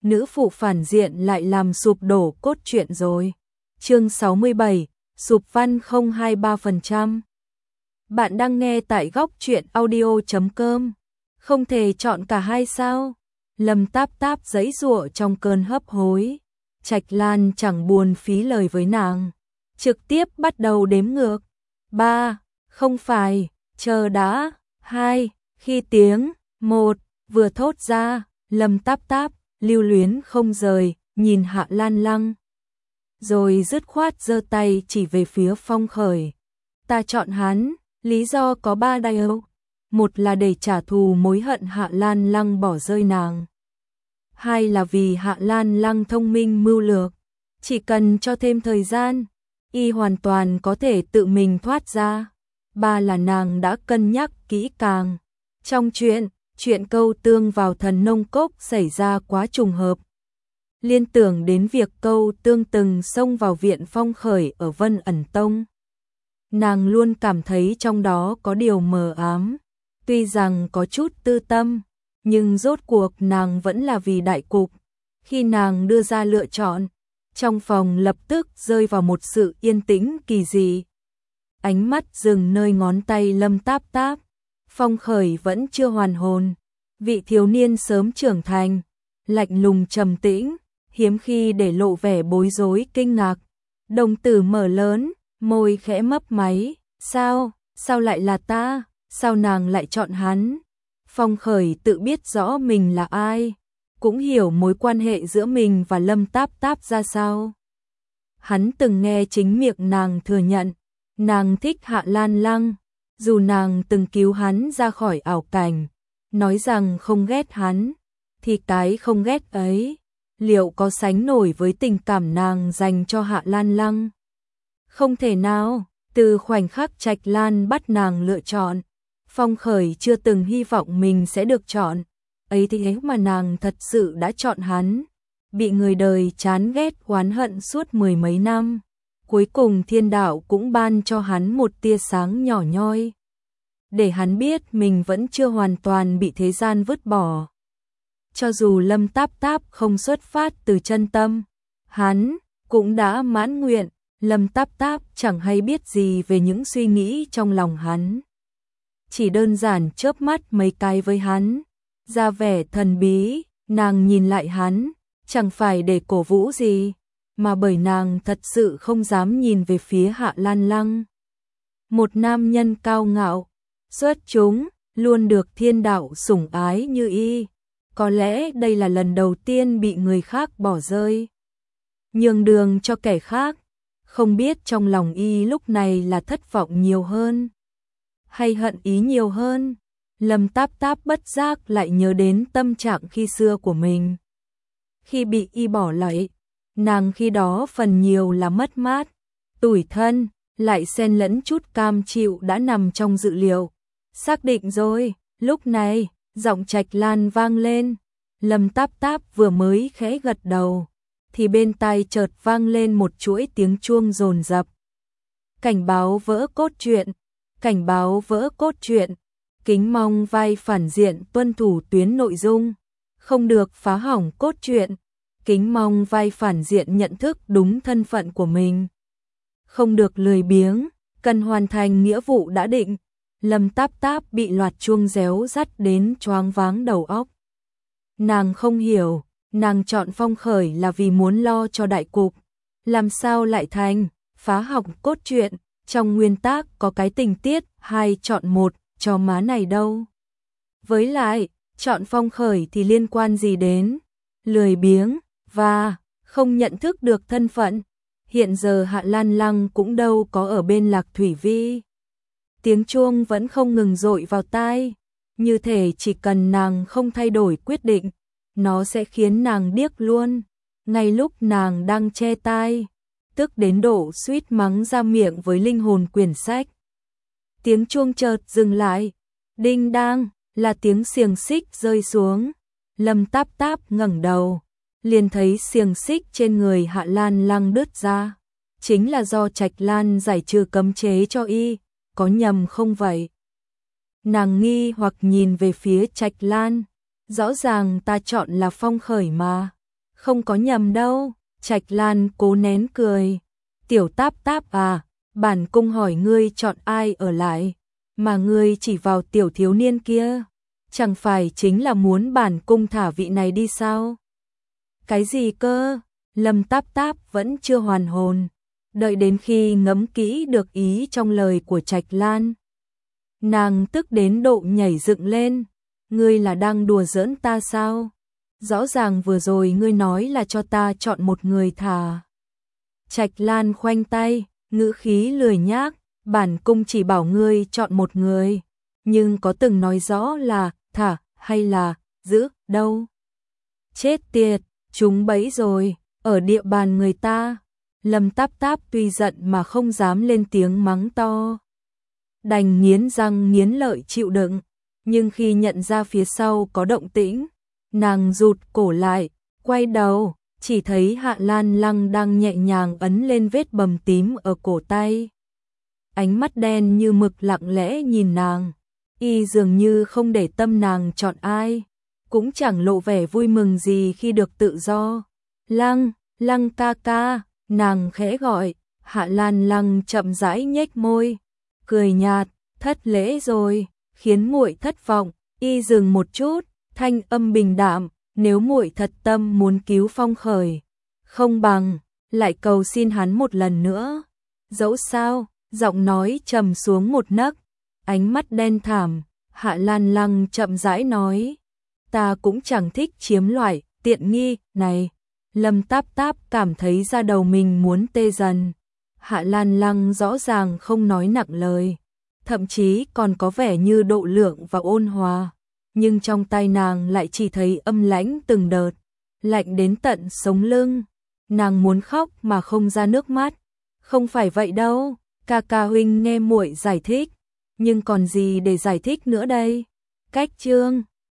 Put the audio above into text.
nữ phụ phản diện lại làm sụp đổ cốt truyện rồi. Chương 67, sụp văn 023%. Bạn đang nghe tại góc truyện audio.com. Không thể chọn cả hai sao? Lâm Táp Táp giãy giụa trong cơn hấp hối. Trạch Lan chẳng buồn phí lời với nàng, trực tiếp bắt đầu đếm ngược. 3, không phải, chờ đã, 2, khi tiếng 1 vừa thốt ra, Lâm Táp Táp lưu luyến không rời, nhìn Hạ Lan Lăng. Rồi dứt khoát giơ tay chỉ về phía Phong Khởi. Ta chọn hắn, lý do có 3 điều. Một là để trả thù mối hận Hạ Lan Lăng bỏ rơi nàng. 2 là vì Hạ Lan Lăng thông minh mưu lược, chỉ cần cho thêm thời gian, y hoàn toàn có thể tự mình thoát ra. 3 là nàng đã cân nhắc kỹ càng. Trong chuyện Câu Tương vào Thần Nông Cốc xảy ra quá trùng hợp. Liên tưởng đến việc Câu Tương từng xông vào viện Phong Khởi ở Vân Ẩn Tông. Nàng luôn cảm thấy trong đó có điều mờ ám. Tuy rằng có chút tư tâm, nhưng rốt cuộc nàng vẫn là vì đại cục. Khi nàng đưa ra lựa chọn, trong phòng lập tức rơi vào một sự yên tĩnh kỳ dị. Ánh mắt dừng nơi ngón tay Lâm Táp Táp. Phong Khởi vẫn chưa hoàn hồn. Vị thiếu niên sớm trưởng thành, lạnh lùng trầm tĩnh, hiếm khi để lộ vẻ bối rối kinh ngạc. Đồng tử mở lớn, môi khẽ mấp máy. Sao lại là ta? Sao nàng lại chọn hắn? Phong Khởi tự biết rõ mình là ai, cũng hiểu mối quan hệ giữa mình và Lâm Táp Táp ra sao. Hắn từng nghe chính miệng nàng thừa nhận, nàng thích Hạ Lan Lăng, dù nàng từng cứu hắn ra khỏi ảo cảnh, nói rằng không ghét hắn, thì cái không ghét ấy, liệu có sánh nổi với tình cảm nàng dành cho Hạ Lan Lăng? Không thể nào. Từ khoảnh khắc Trạch Lan bắt nàng lựa chọn, Phong Khởi chưa từng hy vọng mình sẽ được chọn. Ấy thế mà nàng thật sự đã chọn hắn. Bị người đời chán ghét oán hận suốt 10 mấy năm. Cuối cùng thiên đạo cũng ban cho hắn một tia sáng nhỏ nhoi, để hắn biết mình vẫn chưa hoàn toàn bị thế gian vứt bỏ. Cho dù Lâm Táp Táp không xuất phát từ chân tâm, hắn cũng đã mãn nguyện. Lâm Táp Táp chẳng hay biết gì về những suy nghĩ trong lòng hắn. Chỉ đơn giản chớp mắt mấy cái với hắn, ra vẻ thần bí. Nàng nhìn lại hắn, chẳng phải để cổ vũ gì, mà bởi nàng thật sự không dám nhìn về phía Hạ Lan Lăng. Một nam nhân cao ngạo, xuất chúng, luôn được thiên đạo sủng ái như y. Có lẽ đây là lần đầu tiên bị người khác bỏ rơi, nhường đường cho kẻ khác. Không biết trong lòng y lúc này là thất vọng nhiều hơn, hay hận ý nhiều hơn. Lâm Táp Táp bất giác lại nhớ đến tâm trạng khi xưa của mình. Khi bị y bỏ lại, nàng khi đó phần nhiều là mất mát, tủi thân, lại xen lẫn chút cam chịu đã nằm trong dự liệu. Xác định rồi. Lúc này, giọng Trạch Lan vang lên. Lâm Táp Táp vừa mới khẽ gật đầu, thì bên tai chợt vang lên một chuỗi tiếng chuông dồn dập. Cảnh báo vỡ cốt truyện, cảnh báo vỡ cốt truyện. Kính mong vai phản diện tuân thủ tuyến nội dung, không được phá hỏng cốt truyện. Kính mong vai phản diện nhận thức đúng thân phận của mình, không được lười biếng, cần hoàn thành nghĩa vụ đã định. Lâm Táp Táp bị loạt chuông réo rắt đến choáng váng đầu óc. Nàng không hiểu, nàng chọn Phong Khởi là vì muốn lo cho đại cục, làm sao lại thành phá hỏng cốt truyện? Trong nguyên tắc có cái tình tiết 2 chọn 1 cho má này đâu. Với lại, chọn Phong Khởi thì liên quan gì đến lười biếng và không nhận thức được thân phận. Hiện giờ Hạ Lan Lăng cũng đâu có ở bên Lạc Thủy Vi. Tiếng chuông vẫn không ngừng dội vào tai, như thể chỉ cần nàng không thay đổi quyết định, nó sẽ khiến nàng điếc luôn. Ngay lúc nàng đang che tai, tức đến độ suýt mắng ra miệng với linh hồn quyển sách, tiếng chuông chợt dừng lại. Đinh đang, là tiếng xiềng xích rơi xuống. Lâm Táp Táp ngẩng đầu, liền thấy xiềng xích trên người Hạ Lan Lăng đứt ra. Chính là do Trạch Lan giải trừ cấm chế cho y, có nhầm không vậy? Nàng nghi hoặc nhìn về phía Trạch Lan. Rõ ràng ta chọn là Phong Khởi mà. Không có nhầm đâu, Trạch Lan cố nén cười. Tiểu Táp Táp à, bản cung hỏi ngươi chọn ai ở lại, mà ngươi chỉ vào tiểu thiếu niên kia, chẳng phải chính là muốn bản cung thả vị này đi sao? Cái gì cơ? Lâm Táp Táp vẫn chưa hoàn hồn, đợi đến khi ngẫm kỹ được ý trong lời của Trạch Lan, nàng tức đến độ nhảy dựng lên. Ngươi là đang đùa giỡn ta sao? Rõ ràng vừa rồi ngươi nói là cho ta chọn một người thả. Trạch Lan khoanh tay, ngữ khí lười nhác, bản cung chỉ bảo ngươi chọn một người, nhưng có từng nói rõ là thả hay là giữ đâu. Chết tiệt, chúng bẫy rồi, ở địa bàn người ta. Lâm Táp Táp tuy giận mà không dám lên tiếng mắng to, đành nghiến răng nghiến lợi chịu đựng, nhưng khi nhận ra phía sau có động tĩnh, nàng rụt cổ lại, quay đầu, chỉ thấy Hạ Lan Lăng đang nhẹ nhàng ấn lên vết bầm tím ở cổ tay. Ánh mắt đen như mực lặng lẽ nhìn nàng, y dường như không để tâm nàng chọn ai, cũng chẳng lộ vẻ vui mừng gì khi được tự do. Lăng, Lăng ca ca, nàng khẽ gọi. Hạ Lan Lăng chậm rãi nhếch môi, cười nhạt, thất lễ rồi, khiến muội thất vọng. Y dừng một chút, thanh âm bình đạm, nếu muội thật tâm muốn cứu Phong Khởi, không bằng lại cầu xin hắn một lần nữa. Dẫu sao, giọng nói trầm xuống một nấc, ánh mắt đen thẳm. Hạ Lan Lăng chậm rãi nói, ta cũng chẳng thích chiếm loại tiện nghi này. Lâm Táp Táp cảm thấy da đầu mình muốn tê dần. Hạ Lan Lăng rõ ràng không nói nặng lời, thậm chí còn có vẻ như độ lượng và ôn hòa, nhưng trong tai nàng lại chỉ thấy âm lãnh từng đợt, lạnh đến tận sống lưng. Nàng muốn khóc mà không ra nước mắt. Không phải vậy đâu, ca ca huynh nghe muội giải thích, nhưng còn gì để giải thích nữa đây? Cách chương